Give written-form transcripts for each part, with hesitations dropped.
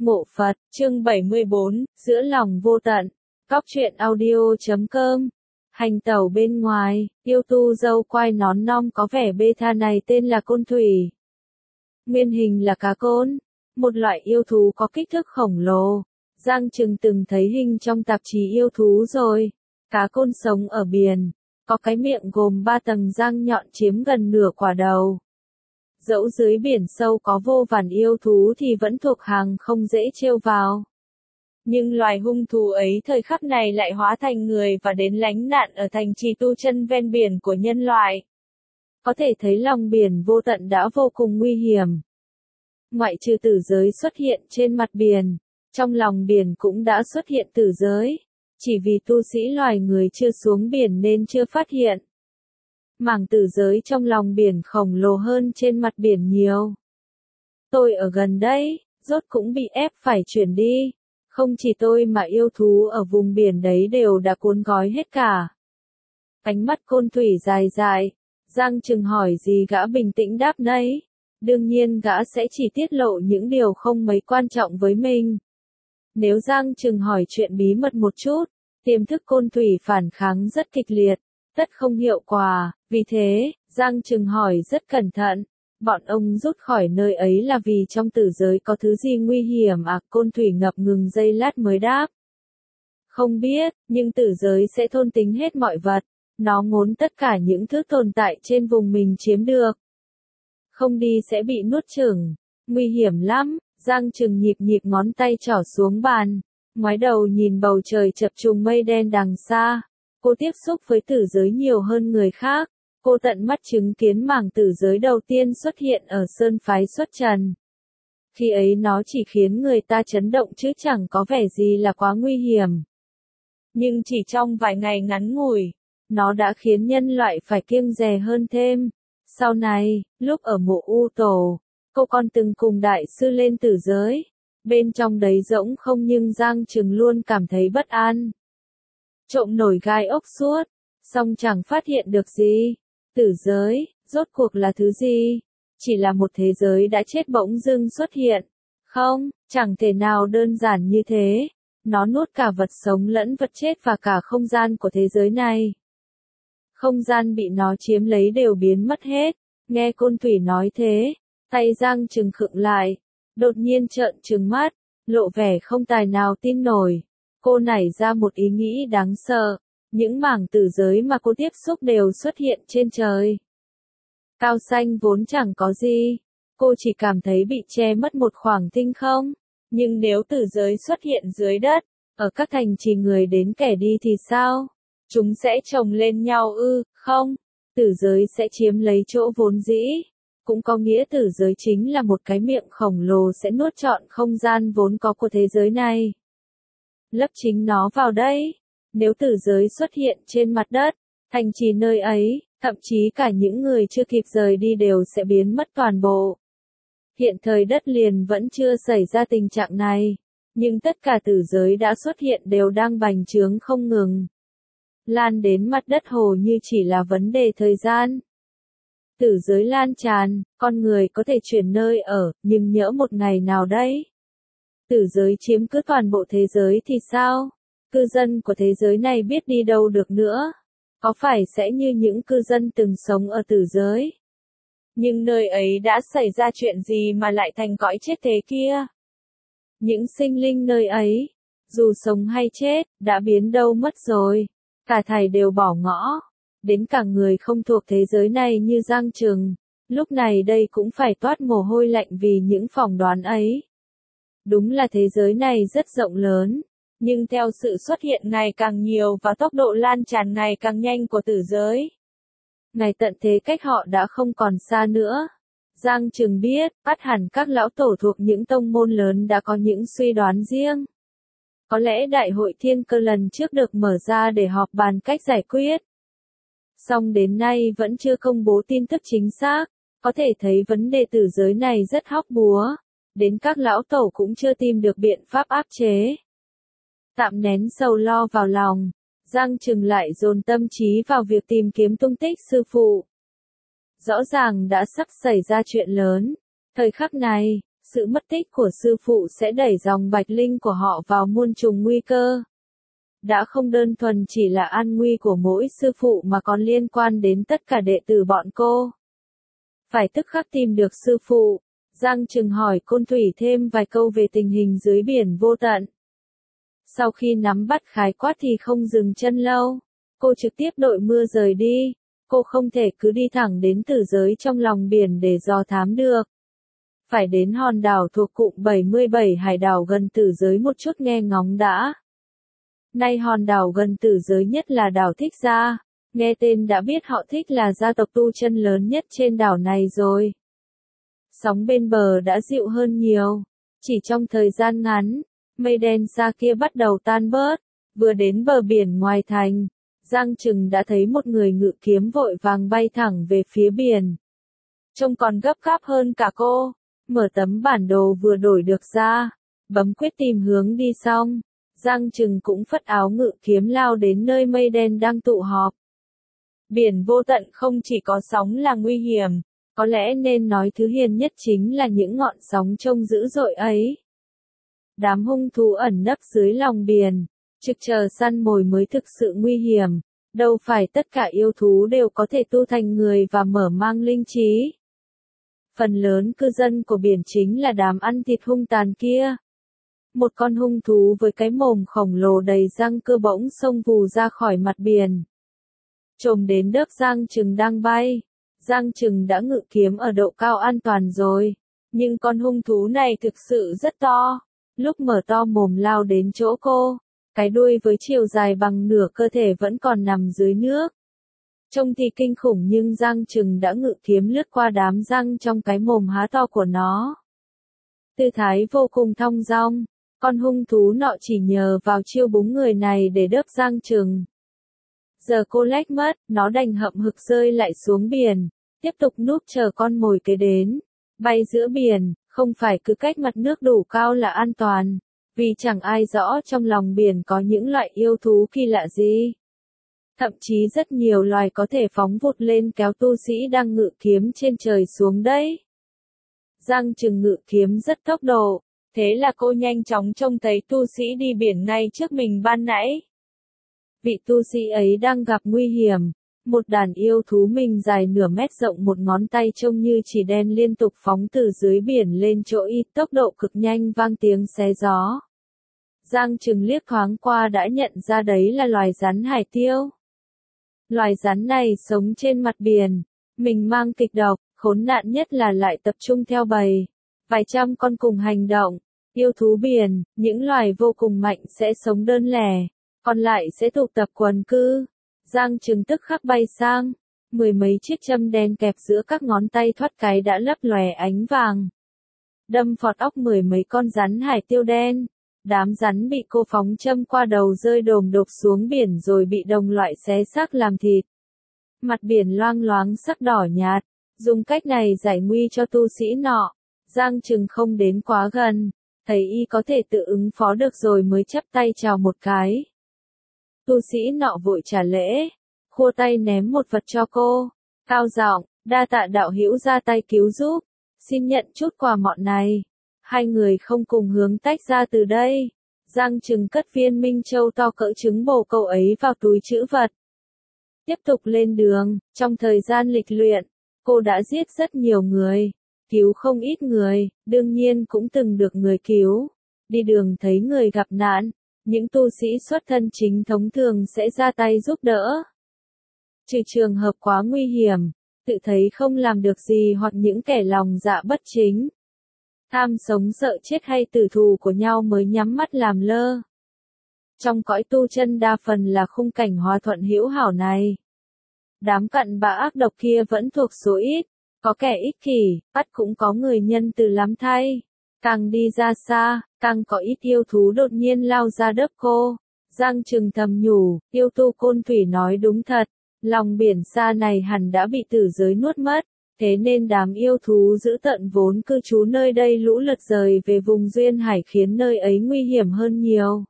Mộ Phật, chương 74, giữa lòng vô tận. Cóc truyện audio.com. Hành tẩu bên ngoài, yêu tu dâu quai nón non có vẻ bê tha này tên là côn thủy. Nguyên hình là cá côn, một loại yêu thú có kích thước khổng lồ. Giang Trừng từng thấy hình trong tạp chí yêu thú rồi. Cá côn sống ở biển, có cái miệng gồm 3 tầng răng nhọn chiếm gần nửa quả đầu. Dẫu dưới biển sâu có vô vàn yêu thú thì vẫn thuộc hàng không dễ trêu vào. Nhưng loài hung thú ấy thời khắc này lại hóa thành người và đến lánh nạn ở thành trì tu chân ven biển của nhân loại. Có thể thấy lòng biển vô tận đã vô cùng nguy hiểm. Ngoại trừ tử giới xuất hiện trên mặt biển, trong lòng biển cũng đã xuất hiện tử giới. Chỉ vì tu sĩ loài người chưa xuống biển nên chưa phát hiện. Mảng tử giới trong lòng biển khổng lồ hơn trên mặt biển nhiều. Tôi ở gần đây, rốt cũng bị ép phải chuyển đi. Không chỉ tôi mà yêu thú ở vùng biển đấy đều đã cuốn gói hết cả. Ánh mắt côn thủy dài dài, Giang Trừng hỏi gì gã bình tĩnh đáp nấy. Đương nhiên gã sẽ chỉ tiết lộ những điều không mấy quan trọng với mình. Nếu Giang Trừng hỏi chuyện bí mật một chút, tiềm thức côn thủy phản kháng rất kịch liệt, tất không hiệu quả, vì thế, Giang Trừng hỏi rất cẩn thận. Bọn ông rút khỏi nơi ấy là vì trong tử giới có thứ gì nguy hiểm à? Côn thủy ngập ngừng giây lát mới đáp. Không biết, nhưng tử giới sẽ thôn tính hết mọi vật. Nó ngốn tất cả những thứ tồn tại trên vùng mình chiếm được. Không đi sẽ bị nuốt chửng. Nguy hiểm lắm. Giang Trừng nhịp nhịp ngón tay trỏ xuống bàn. Ngoái đầu nhìn bầu trời chập trùng mây đen đằng xa. Cô tiếp xúc với tử giới nhiều hơn người khác. Cô tận mắt chứng kiến mảng tử giới đầu tiên xuất hiện ở Sơn phái Xuất Trần. Khi ấy nó chỉ khiến người ta chấn động chứ chẳng có vẻ gì là quá nguy hiểm. Nhưng chỉ trong vài ngày ngắn ngủi, nó đã khiến nhân loại phải kiêng dè hơn thêm. Sau này, lúc ở mộ U Tổ, cô còn từng cùng đại sư lên tử giới. Bên trong đấy rỗng không nhưng Giang Trừng luôn cảm thấy bất an. Trộm nổi gai ốc suốt, song chẳng phát hiện được gì. Tử giới, rốt cuộc là thứ gì? Chỉ là một thế giới đã chết bỗng dưng xuất hiện. Không, chẳng thể nào đơn giản như thế. Nó nuốt cả vật sống lẫn vật chết và cả không gian của thế giới này. Không gian bị nó chiếm lấy đều biến mất hết. Nghe côn thủy nói thế, tay Giang Trừng khựng lại. Đột nhiên trợn trừng mắt, lộ vẻ không tài nào tin nổi. Cô nảy ra một ý nghĩ đáng sợ. Những mảng tử giới mà cô tiếp xúc đều xuất hiện trên trời. Cao xanh vốn chẳng có gì. Cô chỉ cảm thấy bị che mất một khoảng tinh không. Nhưng nếu tử giới xuất hiện dưới đất, ở các thành trì người đến kẻ đi thì sao? Chúng sẽ chồng lên nhau ư? Không. Tử giới sẽ chiếm lấy chỗ vốn dĩ. Cũng có nghĩa tử giới chính là một cái miệng khổng lồ sẽ nuốt trọn không gian vốn có của thế giới này. Lấp chính nó vào đây. Nếu tử giới xuất hiện trên mặt đất, thành trì nơi ấy, thậm chí cả những người chưa kịp rời đi đều sẽ biến mất toàn bộ. Hiện thời đất liền vẫn chưa xảy ra tình trạng này, nhưng tất cả tử giới đã xuất hiện đều đang bành trướng không ngừng. Lan đến mặt đất hồ như chỉ là vấn đề thời gian. Tử giới lan tràn, con người có thể chuyển nơi ở, nhưng nhỡ một ngày nào đấy. Tử giới chiếm cứ toàn bộ thế giới thì sao? Cư dân của thế giới này biết đi đâu được nữa? Có phải sẽ như những cư dân từng sống ở tử giới? Nhưng nơi ấy đã xảy ra chuyện gì mà lại thành cõi chết thế kia? Những sinh linh nơi ấy, dù sống hay chết, đã biến đâu mất rồi. Cả thảy đều bỏ ngõ. Đến cả người không thuộc thế giới này như Giang Trừng. Lúc này đây cũng phải toát mồ hôi lạnh vì những phỏng đoán ấy. Đúng là thế giới này rất rộng lớn. Nhưng theo sự xuất hiện ngày càng nhiều và tốc độ lan tràn ngày càng nhanh của tử giới, ngày tận thế cách họ đã không còn xa nữa. Giang Trừng biết, ắt hẳn các lão tổ thuộc những tông môn lớn đã có những suy đoán riêng. Có lẽ đại hội thiên cơ lần trước được mở ra để họp bàn cách giải quyết. Song đến nay vẫn chưa công bố tin tức chính xác, có thể thấy vấn đề tử giới này rất hóc búa. Đến các lão tổ cũng chưa tìm được biện pháp áp chế. Tạm nén sầu lo vào lòng, Giang Trừng lại dồn tâm trí vào việc tìm kiếm tung tích sư phụ. Rõ ràng đã sắp xảy ra chuyện lớn. Thời khắc này, sự mất tích của sư phụ sẽ đẩy dòng Bạch Linh của họ vào muôn trùng nguy cơ. Đã không đơn thuần chỉ là an nguy của mỗi sư phụ mà còn liên quan đến tất cả đệ tử bọn cô. Phải tức khắc tìm được sư phụ. Giang Trừng hỏi Côn Thủy thêm vài câu về tình hình dưới biển vô tận. Sau khi nắm bắt khái quát thì không dừng chân lâu. Cô trực tiếp đội mưa rời đi. Cô không thể cứ đi thẳng đến tử giới trong lòng biển để dò thám được. Phải đến hòn đảo thuộc cụm 77 hải đảo gần tử giới một chút nghe ngóng đã. Nay hòn đảo gần tử giới nhất là đảo Thích Gia. Nghe tên đã biết họ Thích là gia tộc tu chân lớn nhất trên đảo này rồi. Sóng bên bờ đã dịu hơn nhiều. Chỉ trong thời gian ngắn, mây đen xa kia bắt đầu tan bớt. Vừa đến bờ biển ngoài thành, Giang Trừng đã thấy một người ngự kiếm vội vàng bay thẳng về phía biển. Trông còn gấp gáp hơn cả cô. Mở tấm bản đồ vừa đổi được ra, bấm quyết tìm hướng đi xong. Giang Trừng cũng phất áo ngự kiếm lao đến nơi mây đen đang tụ họp. Biển vô tận không chỉ có sóng là nguy hiểm, có lẽ nên nói thứ hiền nhất chính là những ngọn sóng trông dữ dội ấy. Đám hung thú ẩn nấp dưới lòng biển, trực chờ săn mồi mới thực sự nguy hiểm, đâu phải tất cả yêu thú đều có thể tu thành người và mở mang linh trí. Phần lớn cư dân của biển chính là đám ăn thịt hung tàn kia. Một con hung thú với cái mồm khổng lồ đầy răng cơ bỗng xông vù ra khỏi mặt biển. Chồm đến đớp Giang Trừng đang bay. Giang Trừng đã ngự kiếm ở độ cao an toàn rồi. Nhưng con hung thú này thực sự rất to. Lúc mở to mồm lao đến chỗ cô, cái đuôi với chiều dài bằng nửa cơ thể vẫn còn nằm dưới nước. Trông thì kinh khủng nhưng Giang Trừng đã ngự kiếm lướt qua đám răng trong cái mồm há to của nó. Tư thái vô cùng thong dong, con hung thú nọ chỉ nhờ vào chiêu búng người này để đớp Giang Trừng. Giờ cô lách mất, nó đành hậm hực rơi lại xuống biển, tiếp tục núp chờ con mồi kế đến. Bay giữa biển, không phải cứ cách mặt nước đủ cao là an toàn, vì chẳng ai rõ trong lòng biển có những loại yêu thú kỳ lạ gì. Thậm chí rất nhiều loài có thể phóng vụt lên kéo tu sĩ đang ngự kiếm trên trời xuống đấy. Giang Trừng ngự kiếm rất tốc độ, thế là cô nhanh chóng trông thấy tu sĩ đi biển ngay trước mình ban nãy. Vị tu sĩ ấy đang gặp nguy hiểm, một đàn yêu thú mình dài nửa mét rộng một ngón tay trông như chỉ đen liên tục phóng từ dưới biển lên chỗ y, tốc độ cực nhanh vang tiếng xé gió. Giang Trừng liếc thoáng qua đã nhận ra đấy là loài rắn hải tiêu. Loài rắn này sống trên mặt biển, mình mang kịch độc, khốn nạn nhất là lại tập trung theo bầy. Vài trăm con cùng hành động, yêu thú biển, những loài vô cùng mạnh sẽ sống đơn lẻ, còn lại sẽ tụ tập quần cư. Giang Trừng tức khắc bay sang, mười mấy chiếc châm đen kẹp giữa các ngón tay thoát cái đã lấp lòe ánh vàng. Đâm phọt óc mười mấy con rắn hải tiêu đen. Đám rắn bị cô phóng châm qua đầu rơi đồm đột xuống biển rồi bị đồng loại xé xác làm thịt. Mặt biển loang loáng sắc đỏ nhạt, dùng cách này giải nguy cho tu sĩ nọ. Giang Trừng không đến quá gần, thấy y có thể tự ứng phó được rồi mới chắp tay chào một cái. Tu sĩ nọ vội trả lễ, khua tay ném một vật cho cô, cao giọng, đa tạ đạo hữu ra tay cứu giúp, xin nhận chút quà mọn này. Hai người không cùng hướng tách ra từ đây. Giang Trừng cất viên minh châu to cỡ trứng bồ câu ấy vào túi trữ vật. Tiếp tục lên đường, trong thời gian lịch luyện, cô đã giết rất nhiều người, cứu không ít người, đương nhiên cũng từng được người cứu. Đi đường thấy người gặp nạn, những tu sĩ xuất thân chính thống thường sẽ ra tay giúp đỡ. Trừ trường hợp quá nguy hiểm, tự thấy không làm được gì hoặc những kẻ lòng dạ bất chính. Tham sống sợ chết hay tử thù của nhau mới nhắm mắt làm lơ. Trong cõi tu chân đa phần là khung cảnh hòa thuận hữu hảo này. Đám cặn bã ác độc kia vẫn thuộc số ít, có kẻ ích kỷ, bắt cũng có người nhân từ lắm thay. Càng đi ra xa, càng có ít yêu thú đột nhiên lao ra đớp cô. Giang Trừng thầm nhủ, yêu tu Côn Thủy nói đúng thật, lòng biển xa này hẳn đã bị tử giới nuốt mất. Thế nên đám yêu thú dữ tợn vốn cư trú nơi đây lũ lượt rời về vùng duyên hải khiến nơi ấy nguy hiểm hơn nhiều.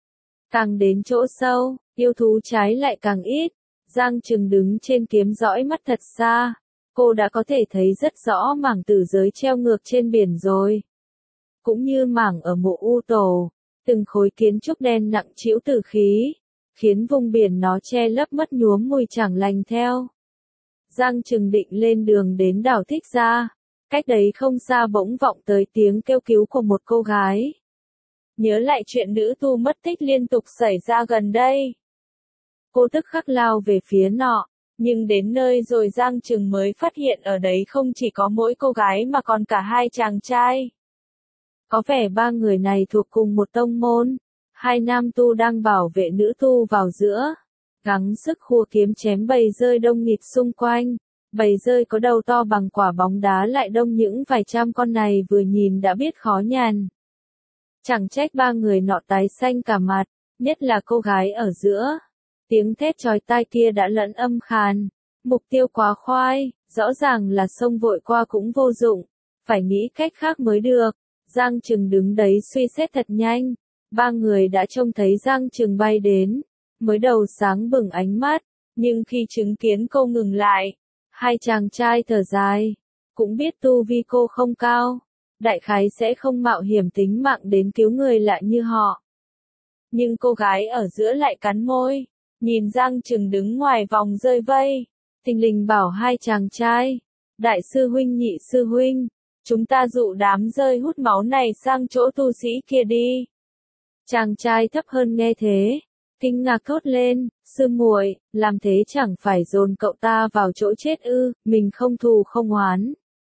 Càng đến chỗ sâu, yêu thú trái lại càng ít. Giang Trừng đứng trên kiếm dõi mắt thật xa. Cô đã có thể thấy rất rõ mảng tử giới treo ngược trên biển rồi. cũng như mảng ở mộ U Tổ, từng khối kiến trúc đen nặng trĩu tử khí, khiến vùng biển nó che lấp mất nhuốm mùi chẳng lành theo. Giang Trừng định lên đường đến đảo Thích Gia, cách đấy không xa bỗng vọng tới tiếng kêu cứu của một cô gái. Nhớ lại chuyện nữ tu mất tích liên tục xảy ra gần đây. Cô tức khắc lao về phía nọ, nhưng đến nơi rồi Giang Trừng mới phát hiện ở đấy không chỉ có mỗi cô gái mà còn cả hai chàng trai. Có vẻ ba người này thuộc cùng một tông môn, hai nam tu đang bảo vệ nữ tu vào giữa, gắng sức khua kiếm chém bầy dơi đông nghịt xung quanh. Bầy dơi có đầu to bằng quả bóng đá lại đông những vài trăm con này vừa nhìn đã biết khó nhằn. Chẳng trách ba người nọ tái xanh cả mặt, nhất là cô gái ở giữa. Tiếng thét chói tai kia đã lẫn âm khàn. Mục tiêu quá khoai, rõ ràng là xông vội qua cũng vô dụng, phải nghĩ cách khác mới được. Giang Trừng đứng đấy suy xét thật nhanh. Ba người đã trông thấy Giang Trừng bay đến, mới đầu sáng bừng ánh mắt, nhưng khi chứng kiến cô ngừng lại, hai chàng trai thở dài, cũng biết tu vi cô không cao, đại khái sẽ không mạo hiểm tính mạng đến cứu người lạ như họ. Nhưng cô gái ở giữa lại cắn môi, nhìn Giang Trừng đứng ngoài vòng rơi vây, thình lình bảo hai chàng trai, đại sư huynh nhị sư huynh, chúng ta dụ đám rơi hút máu này sang chỗ tu sĩ kia đi. Chàng trai thấp hơn nghe thế, kinh ngạc thốt lên, sư muội, làm thế chẳng phải dồn cậu ta vào chỗ chết ư, mình không thù không oán.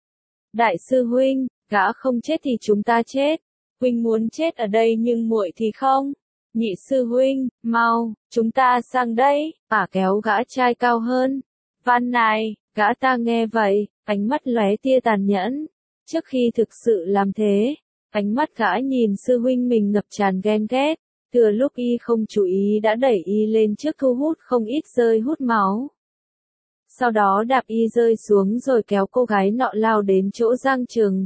Đại sư huynh, gã không chết thì chúng ta chết, huynh muốn chết ở đây nhưng muội thì không. Nhị sư huynh, mau, chúng ta sang đây, kéo gã trai cao hơn. Van này, gã ta nghe vậy, ánh mắt lóe tia tàn nhẫn. Trước khi thực sự làm thế, ánh mắt gã nhìn sư huynh mình ngập tràn ghen ghét, thừa lúc y không chú ý đã đẩy y lên trước thu hút không ít rơi hút máu. Sau đó đạp y rơi xuống rồi kéo cô gái nọ lao đến chỗ Giang Trừng.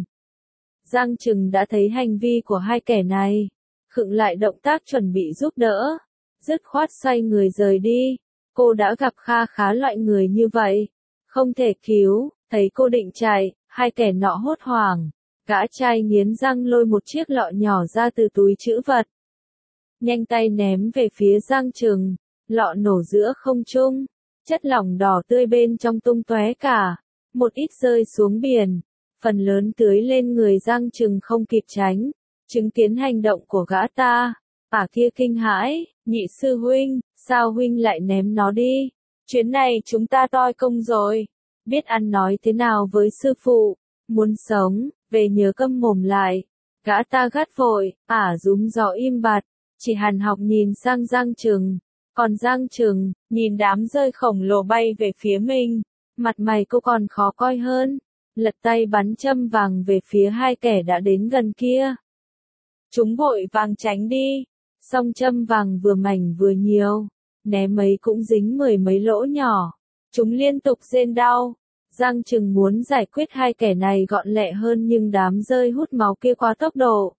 Giang Trừng đã thấy hành vi của hai kẻ này, khựng lại động tác chuẩn bị giúp đỡ, dứt khoát xoay người rời đi. Cô đã gặp kha khá loại người như vậy, không thể cứu, thấy cô định chạy, hai kẻ nọ hốt hoảng. Gã trai nghiến răng lôi một chiếc lọ nhỏ ra từ túi trữ vật. Nhanh tay ném về phía Giang Trừng, lọ nổ giữa không trung, chất lỏng đỏ tươi bên trong tung tóe cả, một ít rơi xuống biển, phần lớn tưới lên người Giang Trừng không kịp tránh. Chứng kiến hành động của gã ta, kia kinh hãi, nhị sư huynh, sao huynh lại ném nó đi? Chuyến này chúng ta toi công rồi, biết ăn nói thế nào với sư phụ, muốn sống, về nhớ câm mồm lại. Gã ta gắt vội, rúm gió im bặt, chỉ hằn học nhìn sang Giang Trừng, còn Giang Trừng, nhìn đám rơi khổng lồ bay về phía mình, mặt mày cô còn khó coi hơn, lật tay bắn châm vàng về phía hai kẻ đã đến gần kia. Chúng vội vàng tránh đi, song châm vàng vừa mảnh vừa nhiều, ném mấy cũng dính mười mấy lỗ nhỏ, chúng liên tục rên đau. Giang Trừng muốn giải quyết hai kẻ này gọn lẹ hơn nhưng đám rơi hút máu kia quá tốc độ.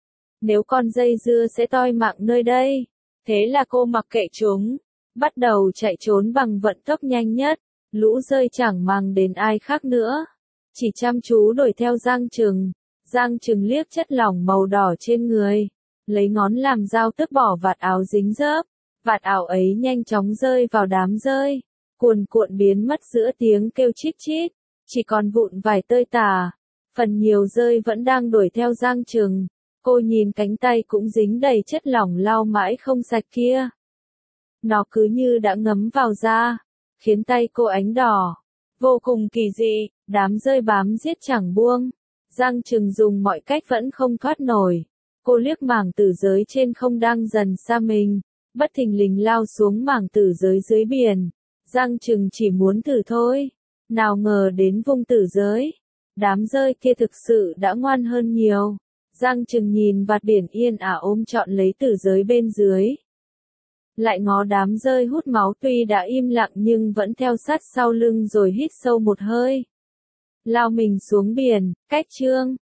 Nếu con dây dưa sẽ toi mạng nơi đây, thế là cô mặc kệ chúng, bắt đầu chạy trốn bằng vận tốc nhanh nhất, lũ rơi chẳng màng đến ai khác nữa, chỉ chăm chú đuổi theo Giang Trừng. Giang Trừng liếc chất lỏng màu đỏ trên người, lấy ngón làm dao tước bỏ vạt áo dính dớp, vạt áo ấy nhanh chóng rơi vào đám rơi, cuồn cuộn biến mất giữa tiếng kêu chít chít, chỉ còn vụn vài tơi tả, phần nhiều rơi vẫn đang đuổi theo Giang Trừng. Cô nhìn cánh tay cũng dính đầy chất lỏng lau mãi không sạch kia. Nó cứ như đã ngấm vào da, khiến tay cô ánh đỏ, vô cùng kỳ dị, đám rơi bám giết chẳng buông. Giang Trừng dùng mọi cách vẫn không thoát nổi. Cô liếc mảng tử giới trên không đang dần xa mình, bất thình lình lao xuống mảng tử giới dưới biển. Giang Trừng chỉ muốn thử thôi, nào ngờ đến vùng tử giới, đám rơi kia thực sự đã ngoan hơn nhiều. Giang Trừng nhìn vạt biển yên ôm trọn lấy tử giới bên dưới. Lại ngó đám rơi hút máu tuy đã im lặng nhưng vẫn theo sát sau lưng rồi hít sâu một hơi. Lao mình xuống biển, cách chương.